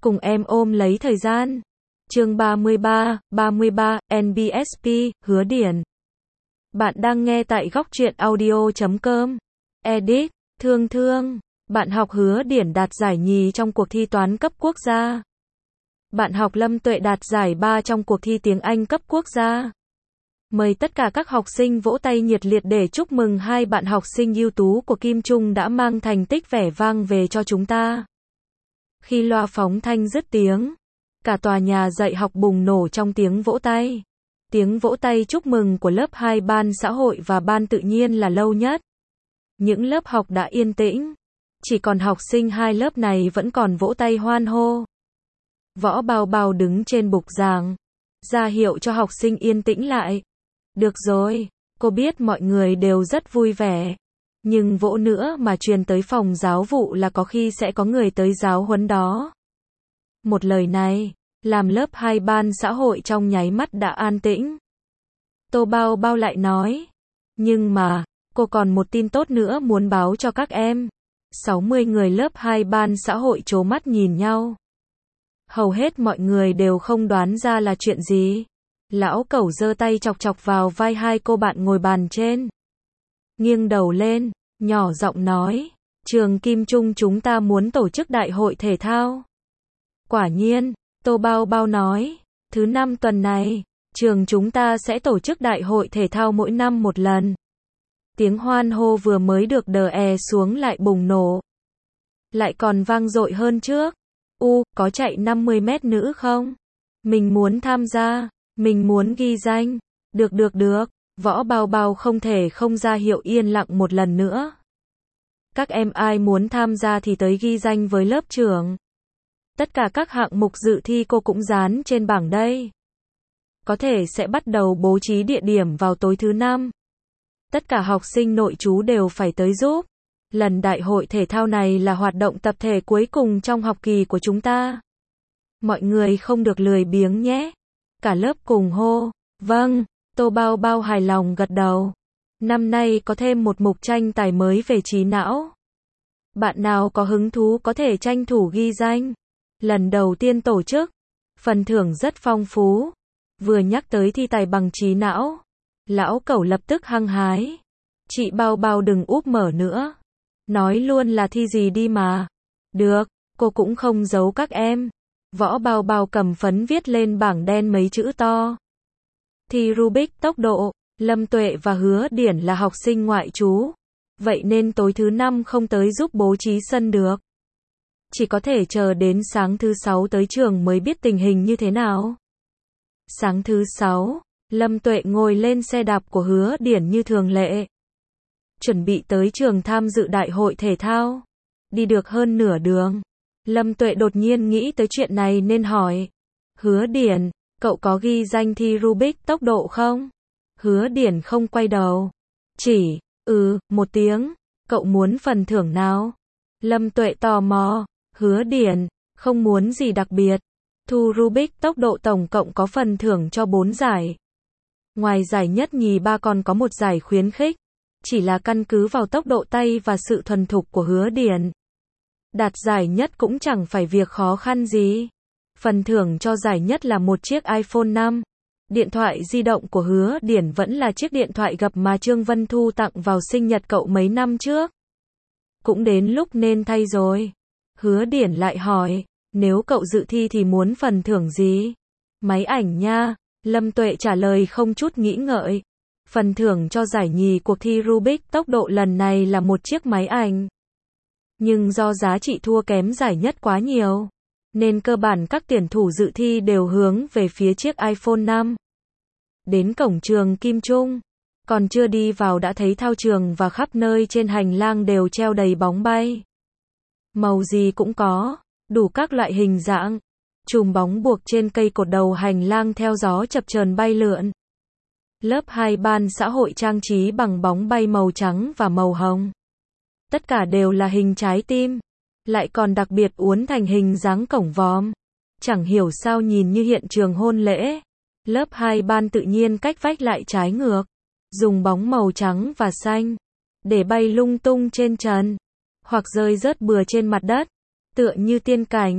cùng em ôm lấy thời gian. Chương 33, NBSP, Hứa Điển. Bạn đang nghe tại góc truyện audio.com. Edit, Thương. Bạn học Hứa Điển đạt giải nhì trong cuộc thi toán cấp quốc gia. Bạn học Lâm Tuệ đạt giải 3 trong cuộc thi tiếng Anh cấp quốc gia. Mời tất cả các học sinh vỗ tay nhiệt liệt để chúc mừng hai bạn học sinh ưu tú của Kim Trung đã mang thành tích vẻ vang về cho chúng ta. Khi loa phóng thanh dứt tiếng, cả tòa nhà dạy học bùng nổ trong tiếng vỗ tay. Tiếng vỗ tay chúc mừng của lớp 2 ban xã hội và ban tự nhiên là lâu nhất. Những lớp học đã yên tĩnh. Chỉ còn học sinh hai lớp này vẫn còn vỗ tay hoan hô. Võ Bao Bao đứng trên bục giảng, ra hiệu cho học sinh yên tĩnh lại. Được rồi, cô biết mọi người đều rất vui vẻ. Nhưng vỗ nữa mà truyền tới phòng giáo vụ là có khi sẽ có người tới giáo huấn đó. Một lời này, làm lớp 2 ban xã hội trong nháy mắt đã an tĩnh. Tô Bao Bao lại nói. Nhưng mà, cô còn một tin tốt nữa muốn báo cho các em. 60 người lớp 2 ban xã hội trố mắt nhìn nhau. Hầu hết mọi người đều không đoán ra là chuyện gì. Lão Cẩu giơ tay chọc chọc vào vai hai cô bạn ngồi bàn trên. Nghiêng đầu lên, nhỏ giọng nói, trường Kim Trung chúng ta muốn tổ chức đại hội thể thao. Quả nhiên, Tô Bao Bao nói, thứ 5 tuần này, trường chúng ta sẽ tổ chức đại hội thể thao mỗi năm một lần. Tiếng hoan hô vừa mới được đè xuống lại bùng nổ. Lại còn vang dội hơn trước. Có chạy 50 mét nữ không? Mình muốn tham gia, mình muốn ghi danh. Được. Võ Bao Bao không thể không ra hiệu yên lặng một lần nữa. Các em ai muốn tham gia thì tới ghi danh với lớp trưởng. Tất cả các hạng mục dự thi cô cũng dán trên bảng đây. Có thể sẽ bắt đầu bố trí địa điểm vào tối thứ 5. Tất cả học sinh nội trú đều phải tới giúp. Lần đại hội thể thao này là hoạt động tập thể cuối cùng trong học kỳ của chúng ta. Mọi người không được lười biếng nhé. Cả lớp cùng hô. Vâng, Tô Bao Bao hài lòng gật đầu. Năm nay có thêm một mục tranh tài mới về trí não. Bạn nào có hứng thú có thể tranh thủ ghi danh. Lần đầu tiên tổ chức. Phần thưởng rất phong phú. Vừa nhắc tới thi tài bằng trí não, Lão Cẩu lập tức hăng hái. Chị Bao Bao đừng úp mở nữa. Nói luôn là thi gì đi mà. Được, cô cũng không giấu các em. Võ Bao Bao cầm phấn viết lên bảng đen mấy chữ to. Thi Rubik tốc độ, Lâm Tuệ và Hứa Điển là học sinh ngoại trú. Vậy nên tối thứ 5 không tới giúp bố trí sân được. Chỉ có thể chờ đến sáng thứ 6 tới trường mới biết tình hình như thế nào. Sáng thứ 6, Lâm Tuệ ngồi lên xe đạp của Hứa Điển như thường lệ. Chuẩn bị tới trường tham dự đại hội thể thao. Đi được hơn nửa đường, Lâm Tuệ đột nhiên nghĩ tới chuyện này nên hỏi. Hứa Điển, cậu có ghi danh thi Rubik tốc độ không? Hứa Điển không quay đầu. Chỉ, một tiếng. Cậu muốn phần thưởng nào? Lâm Tuệ tò mò. Hứa Điển, không muốn gì đặc biệt. Thu Rubik tốc độ tổng cộng có phần thưởng cho 4 giải. Ngoài giải nhất nhì ba còn có một giải khuyến khích. Chỉ là căn cứ vào tốc độ tay và sự thuần thục của Hứa Điển. Đạt giải nhất cũng chẳng phải việc khó khăn gì. Phần thưởng cho giải nhất là một chiếc iPhone 5. Điện thoại di động của Hứa Điển vẫn là chiếc điện thoại gập mà Trương Vân Thu tặng vào sinh nhật cậu mấy năm trước. Cũng đến lúc nên thay rồi. Hứa Điển lại hỏi, nếu cậu dự thi thì muốn phần thưởng gì? Máy ảnh nha. Lâm Tuệ trả lời không chút nghĩ ngợi. Phần thưởng cho giải nhì cuộc thi Rubik tốc độ lần này là một chiếc máy ảnh. Nhưng do giá trị thua kém giải nhất quá nhiều, nên cơ bản các tuyển thủ dự thi đều hướng về phía chiếc iPhone 5. Đến cổng trường Kim Trung, còn chưa đi vào đã thấy thao trường và khắp nơi trên hành lang đều treo đầy bóng bay. Màu gì cũng có, đủ các loại hình dạng. Chùm bóng buộc trên cây cột đầu hành lang theo gió chập chờn bay lượn. Lớp 2 ban xã hội trang trí bằng bóng bay màu trắng và màu hồng. Tất cả đều là hình trái tim. Lại còn đặc biệt uốn thành hình dáng cổng vòm. Chẳng hiểu sao nhìn như hiện trường hôn lễ. Lớp 2 ban tự nhiên cách vách lại trái ngược. Dùng bóng màu trắng và xanh để bay lung tung trên trần, hoặc rơi rớt bừa trên mặt đất, tựa như tiên cảnh.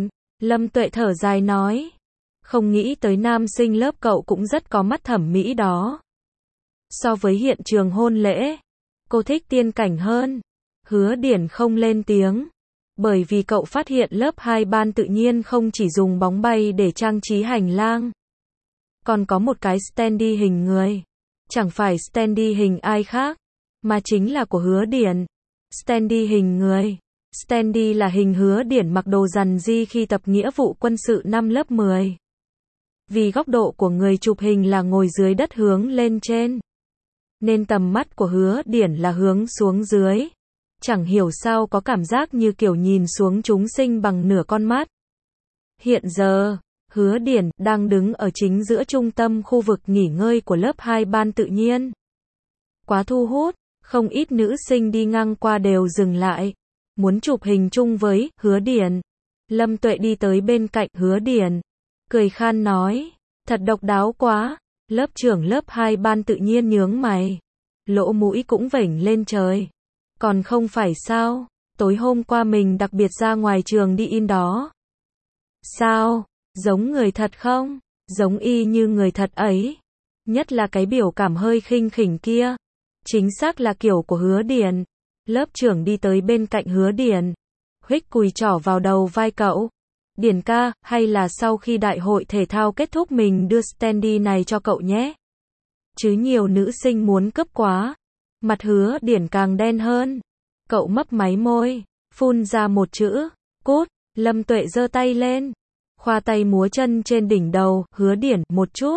Lâm Tuệ thở dài nói. Không nghĩ tới nam sinh lớp cậu cũng rất có mắt thẩm mỹ đó. So với hiện trường hôn lễ, cô thích tiên cảnh hơn. Hứa Điển không lên tiếng. Bởi vì cậu phát hiện lớp 2 ban tự nhiên không chỉ dùng bóng bay để trang trí hành lang. Còn có một cái standee hình người. Chẳng phải standee hình ai khác, mà chính là của Hứa Điển. Standee hình người. Standee là hình Hứa Điển mặc đồ rằn ri khi tập nghĩa vụ quân sự năm lớp 10. Vì góc độ của người chụp hình là ngồi dưới đất hướng lên trên, nên tầm mắt của Hứa Điển là hướng xuống dưới. Chẳng hiểu sao có cảm giác như kiểu nhìn xuống chúng sinh bằng nửa con mắt. Hiện giờ, Hứa Điển đang đứng ở chính giữa trung tâm khu vực nghỉ ngơi của lớp 2 ban tự nhiên. Quá thu hút, không ít nữ sinh đi ngang qua đều dừng lại, muốn chụp hình chung với Hứa Điển. Lâm Tuệ đi tới bên cạnh Hứa Điển, cười khan nói, thật độc đáo quá. Lớp trưởng lớp 2 ban tự nhiên nhướng mày, lỗ mũi cũng vểnh lên trời. Còn không phải sao, tối hôm qua mình đặc biệt ra ngoài trường đi in đó. Sao, giống người thật không? Giống y như người thật ấy. Nhất là cái biểu cảm hơi khinh khỉnh kia. Chính xác là kiểu của Hứa Điển. Lớp trưởng đi tới bên cạnh Hứa Điển, huých cùi trỏ vào đầu vai cậu. Điển ca, hay là sau khi đại hội thể thao kết thúc mình đưa standee này cho cậu nhé. Chứ nhiều nữ sinh muốn cướp quá. Mặt Hứa Điển càng đen hơn. Cậu mấp máy môi, phun ra một chữ, cút. Lâm Tuệ giơ tay lên, khoa tay múa chân trên đỉnh đầu Hứa Điển một chút.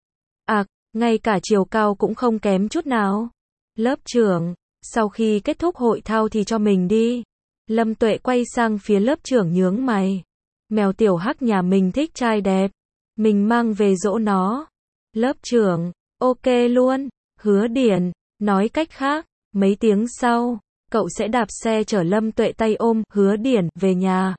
Ngay cả chiều cao cũng không kém chút nào. Lớp trưởng, sau khi kết thúc hội thao thì cho mình đi. Lâm Tuệ quay sang phía lớp trưởng nhướng mày. Mèo tiểu hắc nhà mình thích trai đẹp, mình mang về dỗ nó. Lớp trưởng, ok luôn. Hứa Điển, nói cách khác, mấy tiếng sau, cậu sẽ đạp xe chở Lâm Tuệ tay ôm Hứa Điển về nhà.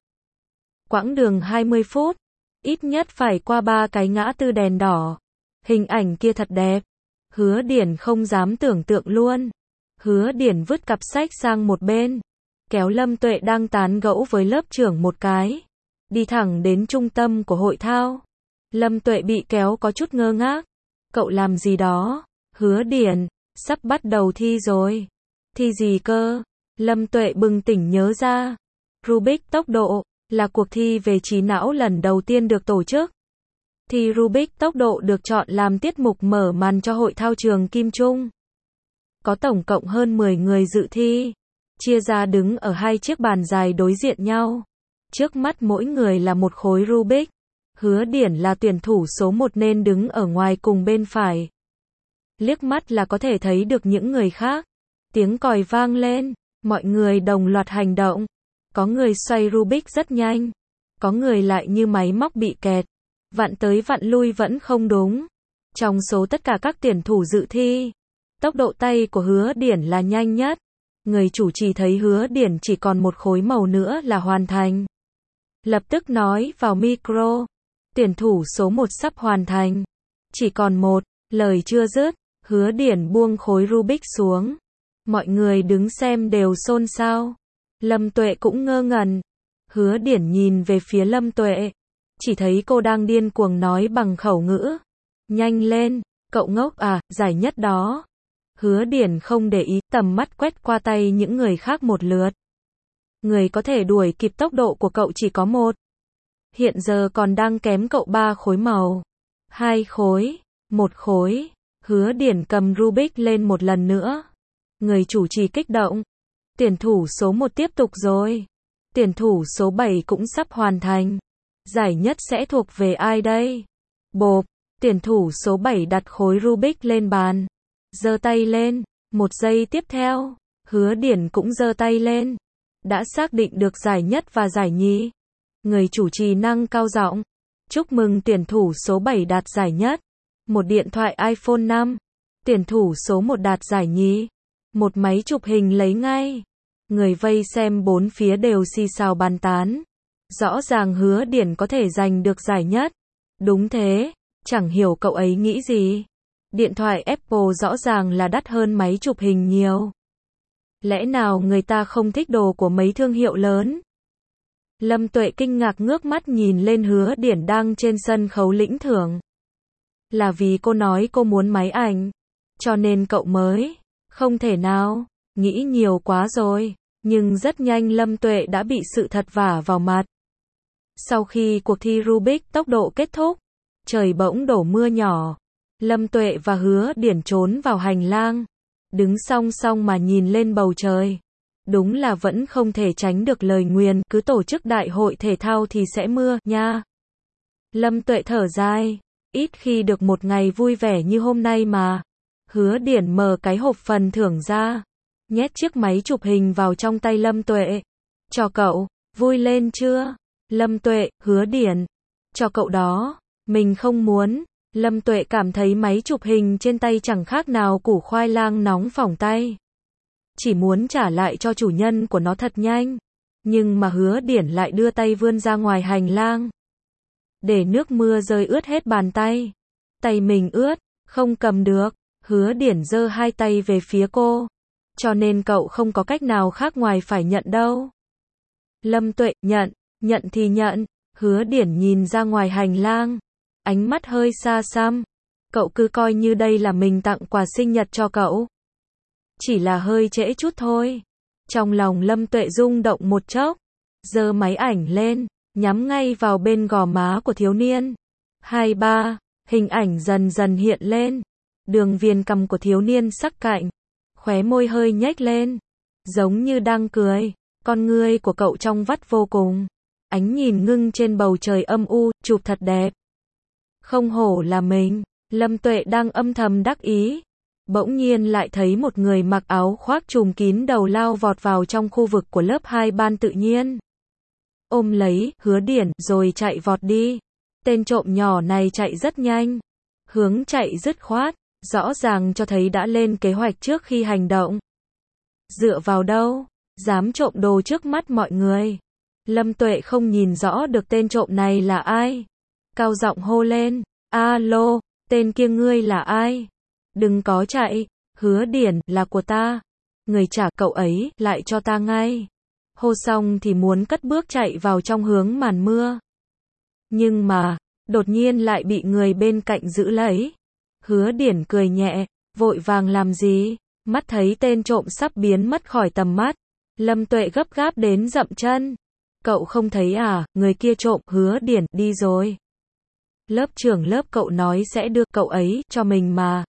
Quãng đường 20 phút, ít nhất phải qua 3 cái ngã tư đèn đỏ. Hình ảnh kia thật đẹp. Hứa Điển không dám tưởng tượng luôn. Hứa Điển vứt cặp sách sang một bên, kéo Lâm Tuệ đang tán gẫu với lớp trưởng một cái, đi thẳng đến trung tâm của hội thao. Lâm Tuệ bị kéo có chút ngơ ngác. Cậu làm gì đó? Hứa Điển, sắp bắt đầu thi rồi. Thi gì cơ? Lâm Tuệ bừng tỉnh nhớ ra. Rubik tốc độ, là cuộc thi về trí não lần đầu tiên được tổ chức. Thi Rubik tốc độ được chọn làm tiết mục mở màn cho hội thao trường Kim Trung. Có tổng cộng hơn 10 người dự thi, chia ra đứng ở 2 chiếc bàn dài đối diện nhau. Trước mắt mỗi người là một khối Rubik. Hứa Điển là tuyển thủ số 1 nên đứng ở ngoài cùng bên phải. Liếc mắt là có thể thấy được những người khác. Tiếng còi vang lên, mọi người đồng loạt hành động. Có người xoay Rubik rất nhanh, có người lại như máy móc bị kẹt, vặn tới vặn lui vẫn không đúng. Trong số tất cả các tuyển thủ dự thi, tốc độ tay của Hứa Điển là nhanh nhất. Người chủ trì thấy Hứa Điển chỉ còn một khối màu nữa là hoàn thành, lập tức nói vào micro, tuyển thủ số 1 sắp hoàn thành. Chỉ còn một, lời chưa dứt, Hứa Điển buông khối Rubik xuống. Mọi người đứng xem đều xôn xao. Lâm Tuệ cũng ngơ ngẩn. Hứa Điển nhìn về phía Lâm Tuệ, chỉ thấy cô đang điên cuồng nói bằng khẩu ngữ. Nhanh lên, cậu ngốc à, giải nhất đó. Hứa Điển không để ý, tầm mắt quét qua tay những người khác một lượt. Người có thể đuổi kịp tốc độ của cậu chỉ có một. Hiện giờ còn đang kém cậu 3 khối màu. 2 khối, 1 khối. Hứa Điển cầm Rubik lên một lần nữa. Người chủ trì kích động. Tuyển thủ số 1 tiếp tục rồi. Tuyển thủ số 7 cũng sắp hoàn thành. Giải nhất sẽ thuộc về ai đây? Bộp, tuyển thủ số 7 đặt khối Rubik lên bàn, giơ tay lên. Một giây tiếp theo, Hứa Điển cũng giơ tay lên. Đã xác định được giải nhất và giải nhì. Người chủ trì nâng cao giọng, chúc mừng tuyển thủ số 7 đạt giải nhất. Một điện thoại iPhone 5. Tuyển thủ số 1 đạt giải nhì. Một máy chụp hình lấy ngay. Người vây xem bốn phía đều xì xào bàn tán. Rõ ràng Hứa Điển có thể giành được giải nhất. Đúng thế, chẳng hiểu cậu ấy nghĩ gì. Điện thoại Apple rõ ràng là đắt hơn máy chụp hình nhiều. Lẽ nào người ta không thích đồ của mấy thương hiệu lớn? Lâm Tuệ kinh ngạc ngước mắt nhìn lên Hứa Điển đang trên sân khấu lĩnh thưởng. Là vì cô nói cô muốn máy ảnh, cho nên cậu mới. Không thể nào, nghĩ nhiều quá rồi. Nhưng rất nhanh Lâm Tuệ đã bị sự thật vả vào mặt. Sau khi cuộc thi Rubik tốc độ kết thúc, trời bỗng đổ mưa nhỏ. Lâm Tuệ và Hứa Điển trốn vào hành lang, đứng song song mà nhìn lên bầu trời. Đúng là vẫn không thể tránh được lời nguyền, cứ tổ chức đại hội thể thao thì sẽ mưa, nha. Lâm Tuệ thở dài, ít khi được một ngày vui vẻ như hôm nay mà. Hứa Điển mở cái hộp phần thưởng ra, nhét chiếc máy chụp hình vào trong tay Lâm Tuệ. Cho cậu, vui lên chưa? Lâm Tuệ, Hứa Điển, cho cậu đó, mình không muốn. Lâm Tuệ cảm thấy máy chụp hình trên tay chẳng khác nào củ khoai lang nóng phỏng tay. Chỉ muốn trả lại cho chủ nhân của nó thật nhanh. Nhưng mà Hứa Điển lại đưa tay vươn ra ngoài hành lang. Để nước mưa rơi ướt hết bàn tay. Tay mình ướt, không cầm được. Hứa Điển giơ hai tay về phía cô. Cho nên cậu không có cách nào khác ngoài phải nhận đâu. Lâm Tuệ, nhận thì nhận. Hứa Điển nhìn ra ngoài hành lang. Ánh mắt hơi xa xăm. Cậu cứ coi như đây là mình tặng quà sinh nhật cho cậu. Chỉ là hơi trễ chút thôi. Trong lòng Lâm Tuệ rung động một chốc. Giơ máy ảnh lên, nhắm ngay vào bên gò má của thiếu niên. 2-3, hình ảnh dần dần hiện lên. Đường viền cằm của thiếu niên sắc cạnh. Khóe môi hơi nhếch lên. Giống như đang cười. Con ngươi của cậu trong vắt vô cùng. Ánh nhìn ngưng trên bầu trời âm u, chụp thật đẹp. Không hổ là mình. Lâm Tuệ đang âm thầm đắc ý. Bỗng nhiên lại thấy một người mặc áo khoác trùm kín đầu lao vọt vào trong khu vực của lớp 2 ban tự nhiên. Ôm lấy Hứa Điển rồi chạy vọt đi. Tên trộm nhỏ này chạy rất nhanh. Hướng chạy dứt khoát, rõ ràng cho thấy đã lên kế hoạch trước khi hành động. Dựa vào đâu, dám trộm đồ trước mắt mọi người. Lâm Tuệ không nhìn rõ được tên trộm này là ai. Cao giọng hô lên, alo, tên kia ngươi là ai? Đừng có chạy, Hứa Điển là của ta. Người trả cậu ấy lại cho ta ngay. Hô xong thì muốn cất bước chạy vào trong hướng màn mưa. Nhưng mà, đột nhiên lại bị người bên cạnh giữ lấy. Hứa Điển cười nhẹ, vội vàng làm gì? Mắt thấy tên trộm sắp biến mất khỏi tầm mắt. Lâm Tuệ gấp gáp đến dậm chân. Cậu không thấy à, người kia trộm, Hứa Điển đi rồi. Lớp trưởng lớp cậu nói sẽ đưa cậu ấy cho mình mà.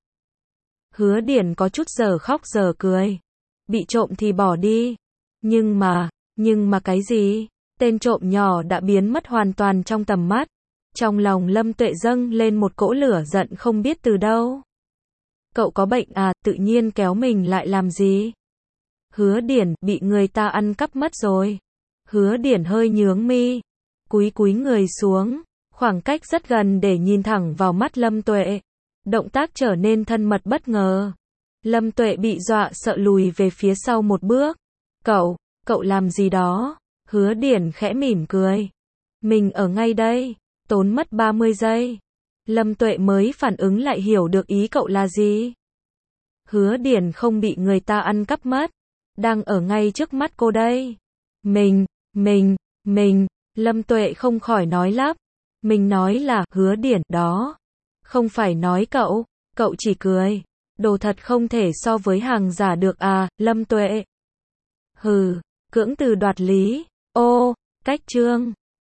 Hứa Điển có chút giờ khóc giờ cười. Bị trộm thì bỏ đi. Nhưng mà cái gì? Tên trộm nhỏ đã biến mất hoàn toàn trong tầm mắt. Trong lòng Lâm Tuệ dâng lên một cỗ lửa giận không biết từ đâu. Cậu có bệnh à, tự nhiên kéo mình lại làm gì? Hứa Điển bị người ta ăn cắp mất rồi. Hứa Điển hơi nhướng mi, cúi người xuống, khoảng cách rất gần để nhìn thẳng vào mắt Lâm Tuệ. Động tác trở nên thân mật bất ngờ. Lâm Tuệ bị dọa sợ lùi về phía sau một bước. Cậu làm gì đó? Hứa Điển khẽ mỉm cười. Mình ở ngay đây. Tốn mất 30 giây. Lâm Tuệ mới phản ứng lại hiểu được ý cậu là gì. Hứa Điển không bị người ta ăn cắp mất. Đang ở ngay trước mắt cô đây. Mình. Lâm Tuệ không khỏi nói lắp. Mình nói là Hứa Điển đó. Không phải nói cậu chỉ cười. Đồ thật không thể so với hàng giả được à, Lâm Tuệ. Hừ, cưỡng từ đoạt lý. Ô, cách chương.